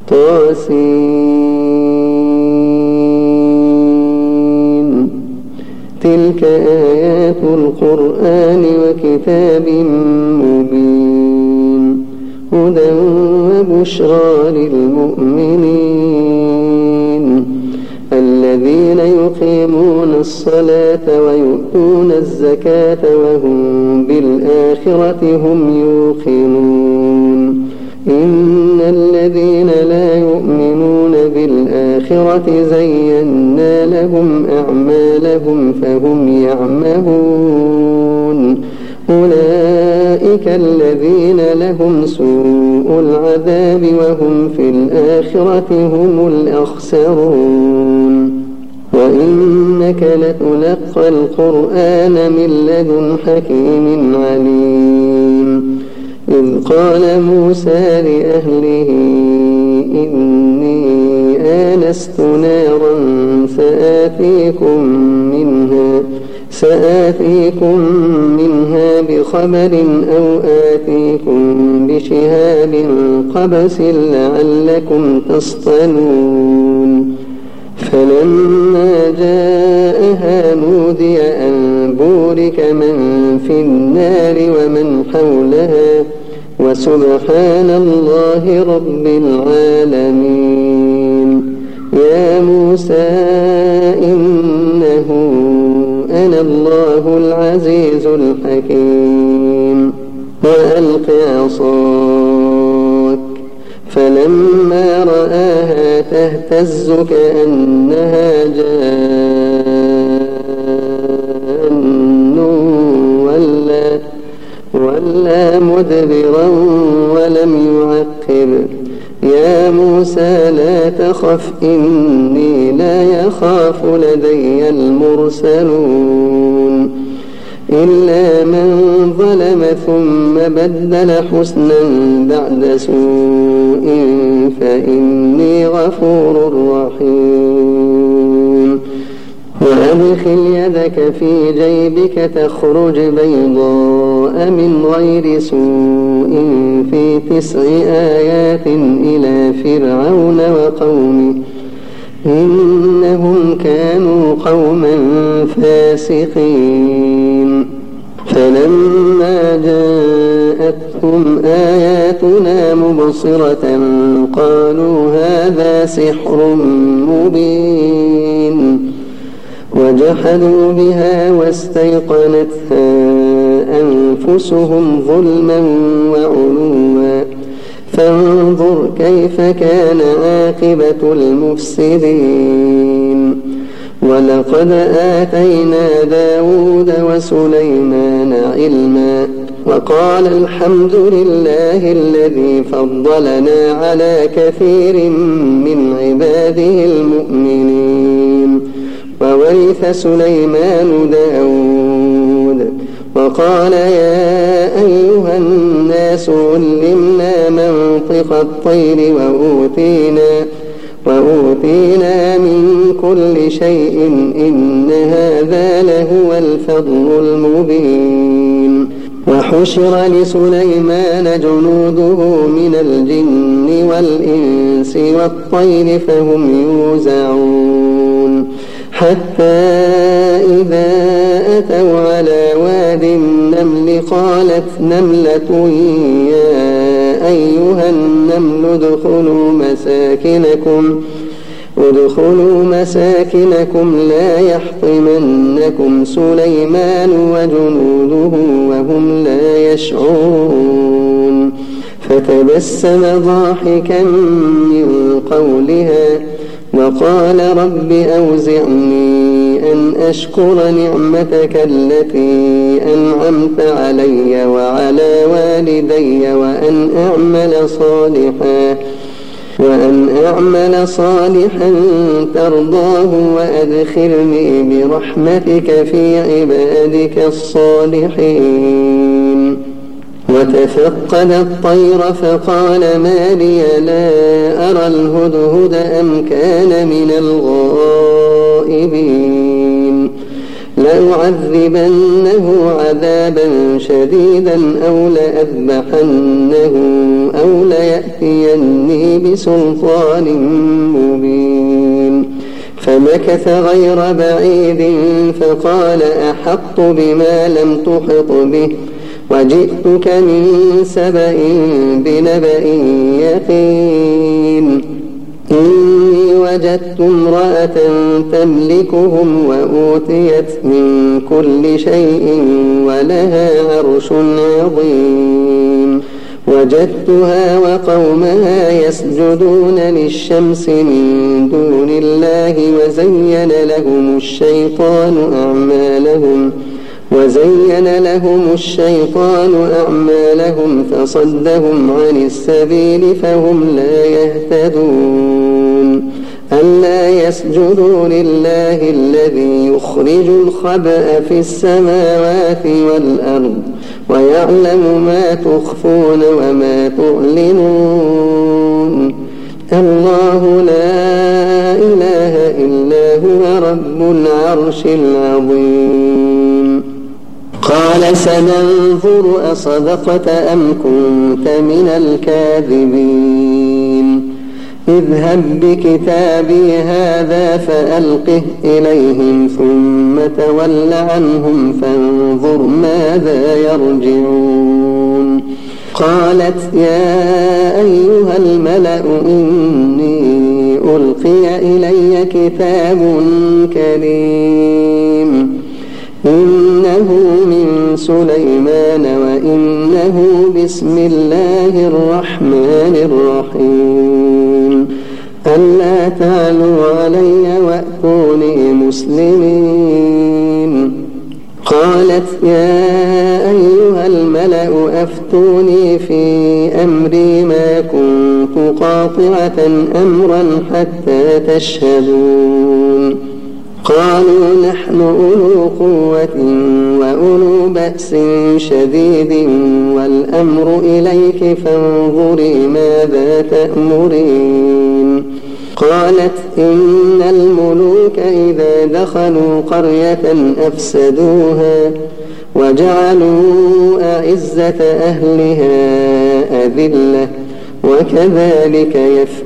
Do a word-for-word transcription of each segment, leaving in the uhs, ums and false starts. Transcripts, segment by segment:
طاسين. تلك آيات القرآن وكتاب مبين هدى وبشرى للمؤمنين الذين يقيمون الصلاة ويؤتون الزكاة وهم بالآخرة هم يوقنون إن الذين لا يؤمنون بالآخرة زينا لهم أعمالهم فهم يعمهون أولئك الذين لهم سوء العذاب وهم في الآخرة هم الأخسرون وإنك لتلقى القرآن من لدن حكيم عليم إذ قال موسى لأهله إني آنست نارا سآتيكم منها سآتيكم منها بخبر أو آتيكم بشهاب قبس لعلكم تصطلون فلما جاءها نودي أن بورك من في النار ومن حولها وسبحان الله رب العالمين يا موسى إنه أنا الله العزيز الحكيم وألق عصاك فلما رآها تهتز كأنها جان ولا, ولا مدبرا ولم يعقب يا موسى لا تخف إني لا يخاف لدي المرسلون إلا من ظلم ثم بدل حسنا بعد سوء فإني غفور رحيم وأدخل يدك في جيبك تخرج بيضاء من غير سوء في تسع آيات إلى فرعون وقومه إنهم كانوا قوما فاسقين فلما جاءتهم آياتنا مبصرة قالوا هذا سحر مبين وجحدوا بها واستيقنتها أنفسهم ظلما وعلوا فانظر كيف كان عاقبة المفسدين ولقد آتينا داود وسليمان علما وقال الحمد لله الذي فضلنا على كثير من عباده المؤمنين وورث سليمان داود وقال يا أيها الناس علمنا منطق الطير وأوتينا, وأوتينا من كل شيء إن هذا لهو الفضل المبين وحشر لسليمان جنوده من الجن والإنس والطير فهم يوزعون حتى إذا أتوا على واد النمل قالت نملة يا أيها النمل ادخلوا مساكنكم ادخلوا مساكنكم لا يحطمنكم سليمان وجنوده وهم لا يشعرون فتبسم ضاحكا من قولها وقال رب أوزعني أن أشكر نعمتك التي أنعمت علي وعلى والدي وأن أعمل صالحا وأن أعمل صالحا ترضاه وأدخلني برحمتك في عبادك الصالحين وتفقد الطير فقال ما لي لا أرى الهدهد أم كان من الغائبين لأعذبنه عذابا شديدا أو لأذبحنه أو ليأتيني بسلطان مبين. فمكث غير بعيد فقال أحطت بما لم تحط به وجئتك من سبأ بنبأ يقين. إني وجدت امرأة تملكهم وأوتيت من كل شيء ولها عرش عظيم. وجدتها وقومها يسجدون للشمس من دون الله وزين لهم الشيطان أعمالهم وزين لهم الشيطان أعمالهم فصدهم عن السبيل فهم لا يهتدون. ألا يسجدوا لله الذي يخرج الخبأ في السماوات والأرض ويعلم ما تخفون وما تعلنون. الله لا إله إلا هو رب العرش العظيم. قال سننظر أصدقت أم كنت من الكاذبين. اذهب بكتابي هذا فألقه إليهم ثم تول عنهم فانظر ماذا يرجعون. قالت يا أيها الملأ إني ألقي إلي كتاب كريم إنه من سليمان وإنه بسم الله الرحمن الرحيم. ألا تعلوا علي وأتوني مسلمين. قالت يا أيها الملأ أفتوني في أمري ما كنت قاطعة أمرا حتى تشهدون. قالوا نحن أولو قوة وأولو بأس شديد والأمر إليك فانظري ماذا تأمرين. قالت إن الملوك إذا دخلوا قرية أفسدوها وجعلوا أعزة أهلها أذلة وكذلك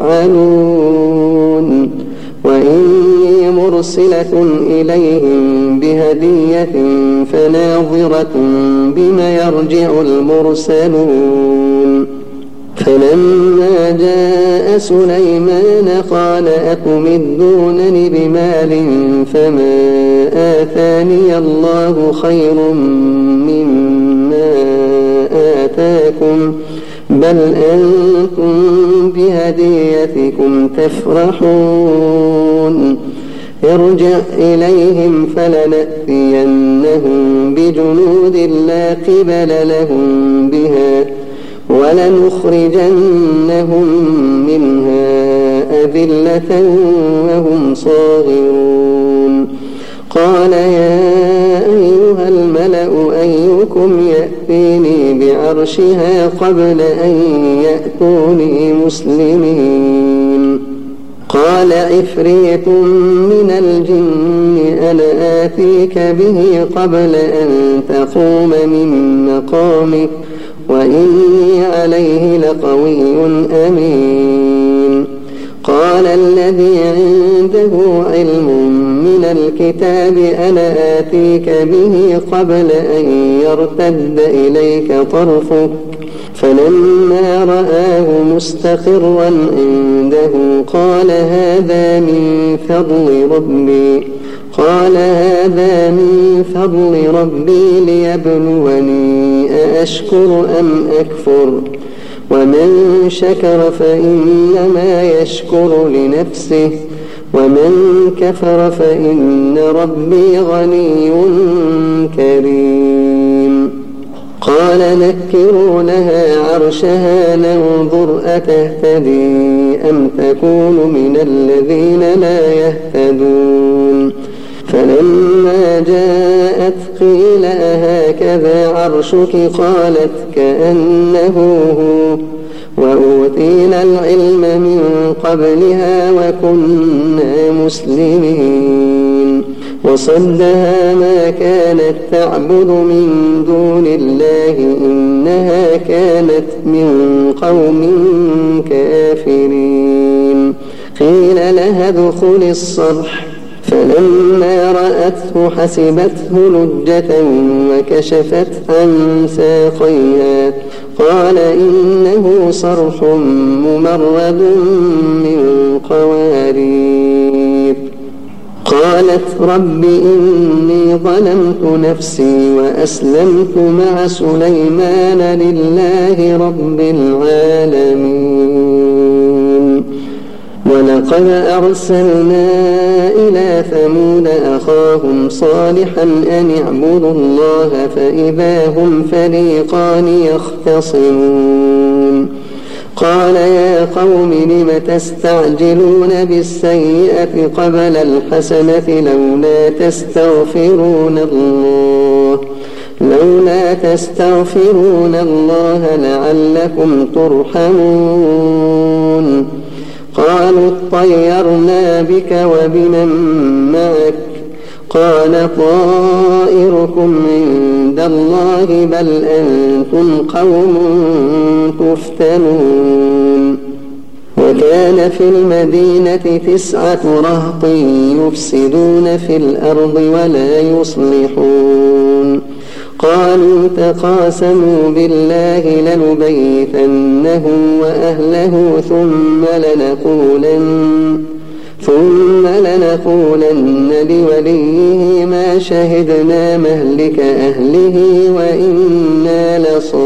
يفعلون. وإني مرسلة إليهم بهدية فناظرة بما يرجع المرسلون. فلما جاء سليمان قال أتمدونني بمال فما آتاني الله خير مما آتاكم بل أنتم بهديتكم تفرحون. ارجع إليهم فلنأتينهم بجنود لا قبل لهم بها ولنخرجنهم منها أذلة وهم صاغرون. قال يا أيها الملأ أيكم يأتيني بعرشها قبل أن يأتوني مسلمين. قال عفريت من الجن أنا آتيك به قبل أن تقوم من مقامك وإني عليه لقوي أمين. قال الذي عنده علم من الكتاب أنا آتيك به قبل أن يرتد إليك طرفك فلما رآه مستقرا عنده قال هذا من فضل ربي قال هذا من فضل ربي ليبلوني أأشكر أم أكفر ومن شكر فإنما يشكر لنفسه ومن كفر فإن ربي غني كريم. قال نكروا لها عرشها ننظر أتهتدي أم تكون من الذين لا يهتدون. فلما جاءت قيل أهكذا عرشك قالت كأنه هو وأوتينا العلم من قبلها وكنا مسلمين. وصدها ما كانت تعبد من دون الله إنها كانت من قوم كافرين. قيل لها ادخل الصرح فلما رأته حسبته لجة وكشفت عن ساقيها قال إنه صرح ممرد من قوارير. قالت رب إني ظلمت نفسي وأسلمت مع سليمان لله رب العالمين. ولقد أرسلنا إلى ثمود أخاهم صالحا أن اعبدوا الله فإذا هم فريقان يختصمون. قال يا قوم لم تستعجلون بالسيئة قبل الحسنة لولا تستغفرون الله لولا تستغفرون الله لعلكم ترحمون. قالوا اطيرنا بك وبمن معك قال طائركم عند الله بل أنتم قوم تفتنون. وكان في المدينة تسعة رهط يفسدون في الأرض ولا يصلحون. قالوا تقاسموا بالله لنبيتنه وأهله ثم لنقولن ثم لنقولن لوليه ما شهدنا مهلك أهله وإنا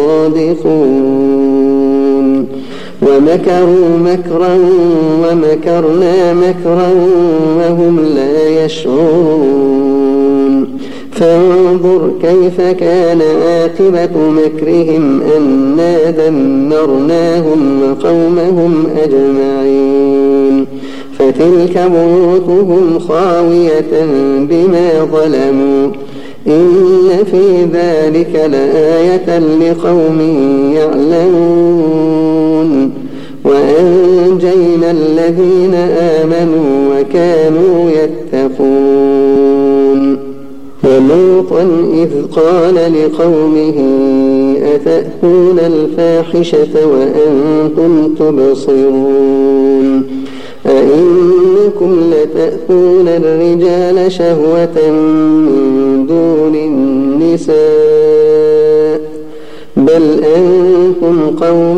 لصادقون. ومكروا مكرا ومكرنا مكرا وهم لا يشعرون. فانظر كيف كان عاقبة مكرهم أنا دمرناهم وقومهم أجمعين. فتلك بيوتهم خاوية بما ظلموا إن في ذلك لآية لقوم يعلمون. وأنجينا الذين آمنوا وكانوا يتقون. ولوطا إذ قال لقومه أتأتون الفاحشة وأنتم تبصرون أئنكم لتأتون الرجال شهوة من دون النساء بل أنتم قوم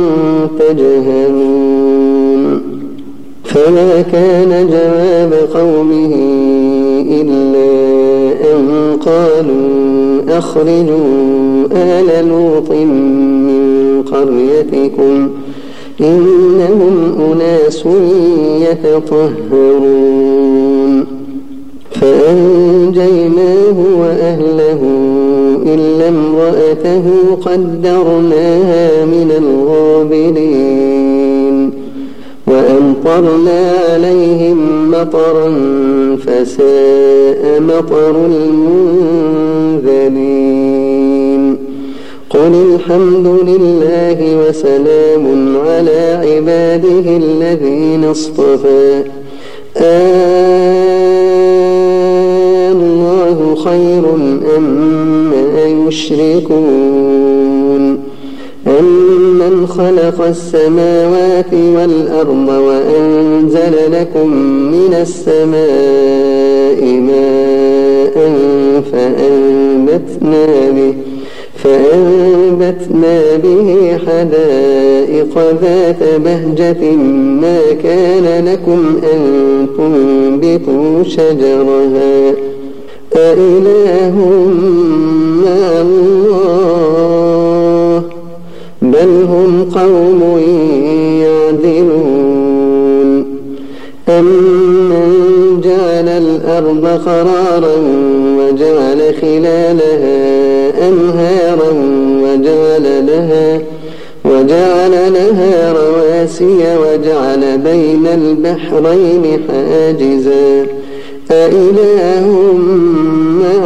تجهلون. فما كان جواب قومه إلا أن قالوا أخرجوا آل لوط من قريتكم إنهم أناس يتطهرون. فأنجيناه وأهله إلا امرأته قدرناها من الغابرين. وأمطرنا عليهم مطرا فساء مطر المنذرين. قل الحمد لله وسلام على عباده الذين اصطفى الله خير أما يشركون. أمن خلق السماوات والأرض وأنزل لكم من السماء ماء فأنبتنا به فأنبتنا به حدائق ذات بهجة ما كان لكم أن تنبتوا شجرها أإله مع الله بل هم قوم يعدلون. أمن جعل الأرض قرارا وجعل خلالها أنهارا وجعل لها وجعل لها رواسي وجعل بين البحرين حاجزا أإله مع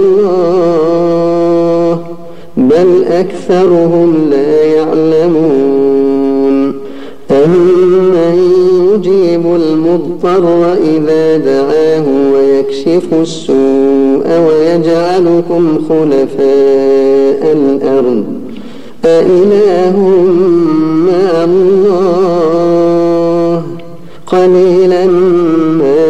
الله بل أكثرهم لا يعلمون. أمن يجيب المضطر إذا دعاه ويكشف السوء ويجعلكم خلفاء الأرض أإله مع الله قليلا ما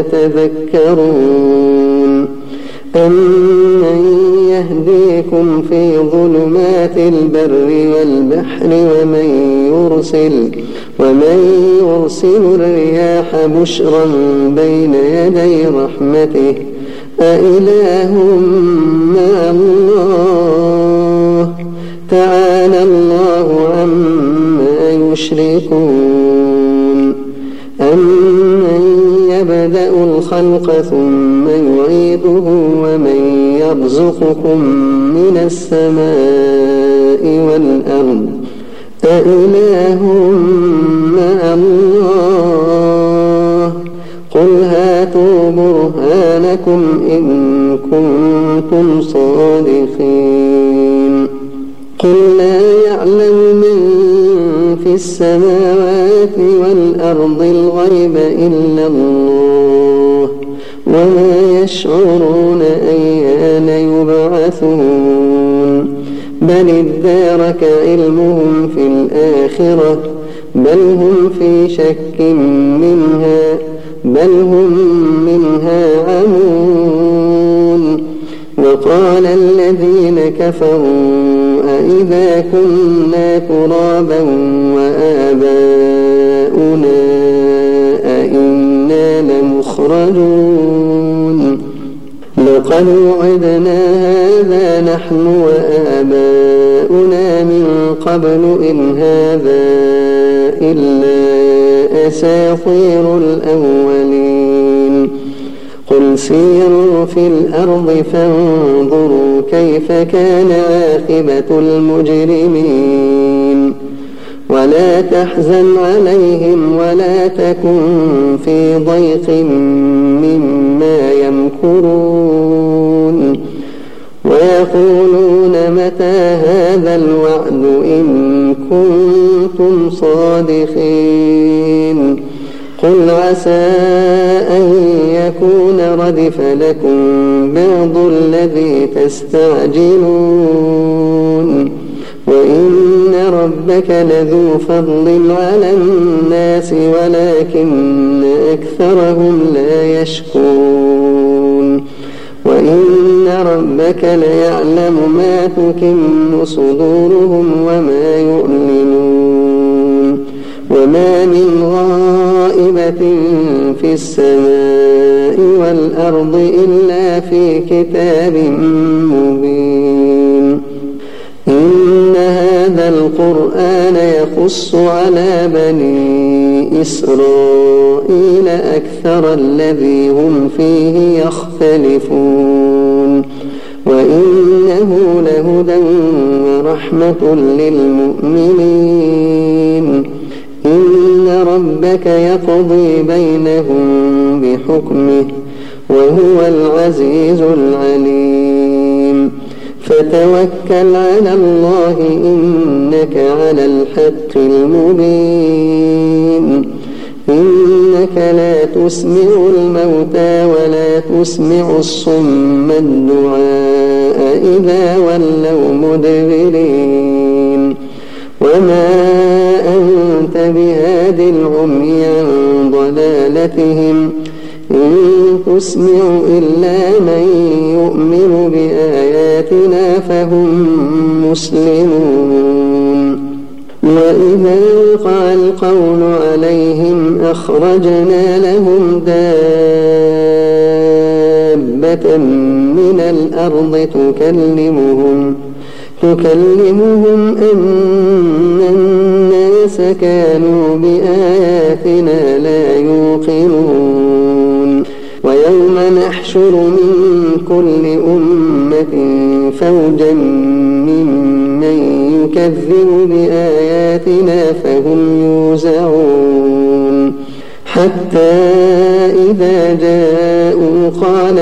تذكرون أمن يهديكم في ظلمات البر والبحر ومن يرسل ومن يرسل الرياح بشرا بين يدي رحمته أإله مع الله تعالى الله عما يشركون أمن يبدأ الخلق ثم يعيده ومن يرزقكم من السماء والأرض أإله مع الله قل هاتوا برهانكم إن كنتم صادقين قل لا يعلم من في السماوات والأرض الغيب إلا الله وما يشعرون أيان يبعثون بل ادارك علمهم في الآخرة بل هم في شك منها بل هم منها عمون وقال الذين كفروا أإذا كنا ترابا وآباؤنا أإنا لمخرجون لقد وعدنا هذا نحن وآباؤنا من قبل إن هذا إلا أساطير الأولين قل سيروا في الأرض فانظروا كيف كان عاقبة المجرمين ولا تحزن عليهم ولا تكن في ضيق مما يمكرون ويقولون متى هذا الوعد إن كنتم صادقين قل عسى أن يكون ردف لكم بعض الذي تستعجلون وإن ربك لذو فضل على الناس ولكن أكثرهم لا يشكرون وإن ربك ليعلم ما تكن صدورهم وما يعلنون وما من غائبة في السماء والأرض إلا في كتاب مبين إن هذا القرآن يقص على بني إسرائيل أكثر الذي هم فيه يختلفون وإنه لهدى ورحمة للمؤمنين إن ربك يقضي بينهم بحكمه وهو العزيز العليم فتوكل على الله إنك على الحق المبين إنك لا تسمع الموتى ولا تسمع الصم الدعاء إذا ولوا مدبرين وما أنت بهاد العمي عن ضلالتهم إن تسمع إلا من يؤمن بآياتنا فهم مسلمون وإذا وقع القول عليهم أخرجنا لهم دابة من الأرض تكلمهم تكلمهم أن الناس كانوا بآياتنا لا يوقنون ويوم نحشر من كل أمة فوجا ممن يكذب بآياتنا فهم يوزعون حتى إذا جاءوا قال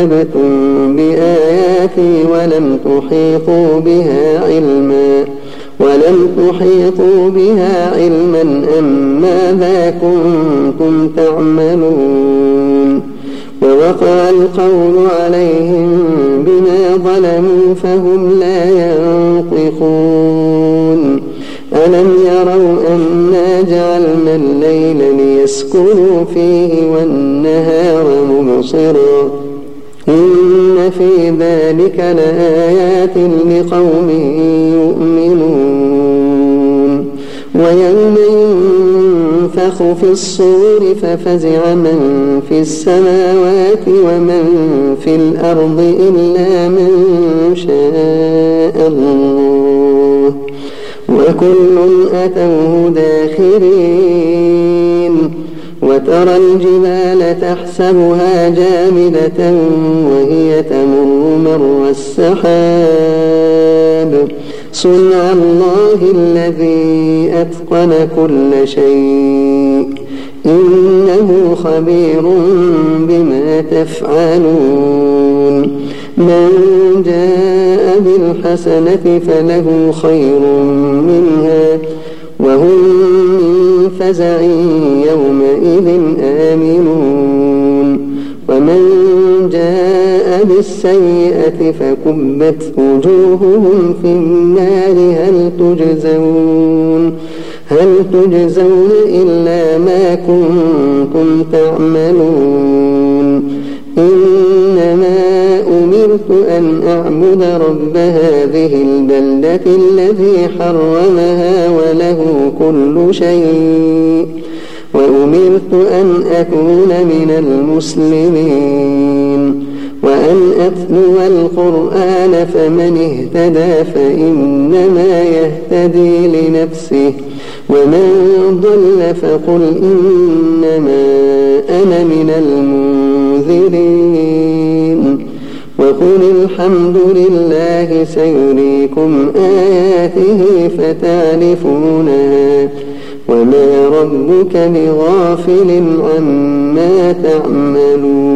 أكذبتم بآياتي ولم تحيطوا بها علما ولم تحيطوا بها علما أم ماذا كنتم تعملون ووقع القول عليهم بما ظلموا فهم لا ينطقون ألم يروا أنا جعلنا الليل ليسكنوا فيه والنهار مبصرا إن في ذلك لآيات لقوم يؤمنون ويوم ينفخ في الصور ففزع من في السماوات ومن في الأرض إلا من شاء الله وكل أتوه داخرين وترى الجبال تحسبها جامدة وهي تمر مر السحاب صنع الله الذي أتقن كل شيء إنه خبير بما تفعلون من جاء بالحسنة فله خير منها وهم من فزع يومئذ آمنون ومن جاء بالسيئة فكبت وجوههم في النار هل تجزون هل تجزون إلا ما كنتم تعملون إنما أمرت أن أعبد رب هذه البلدة الذي حرمها وله كل شيء وأمرت أن أكون من المسلمين وأن أتلو القرآن فمن اهتدى فإنما يهتدي لنفسه ومن ضل فقل إنما أنا من المنذرين وقل الحمد لله سيريكم آياته فتعرفونها وما ربك بغافل عما تعملون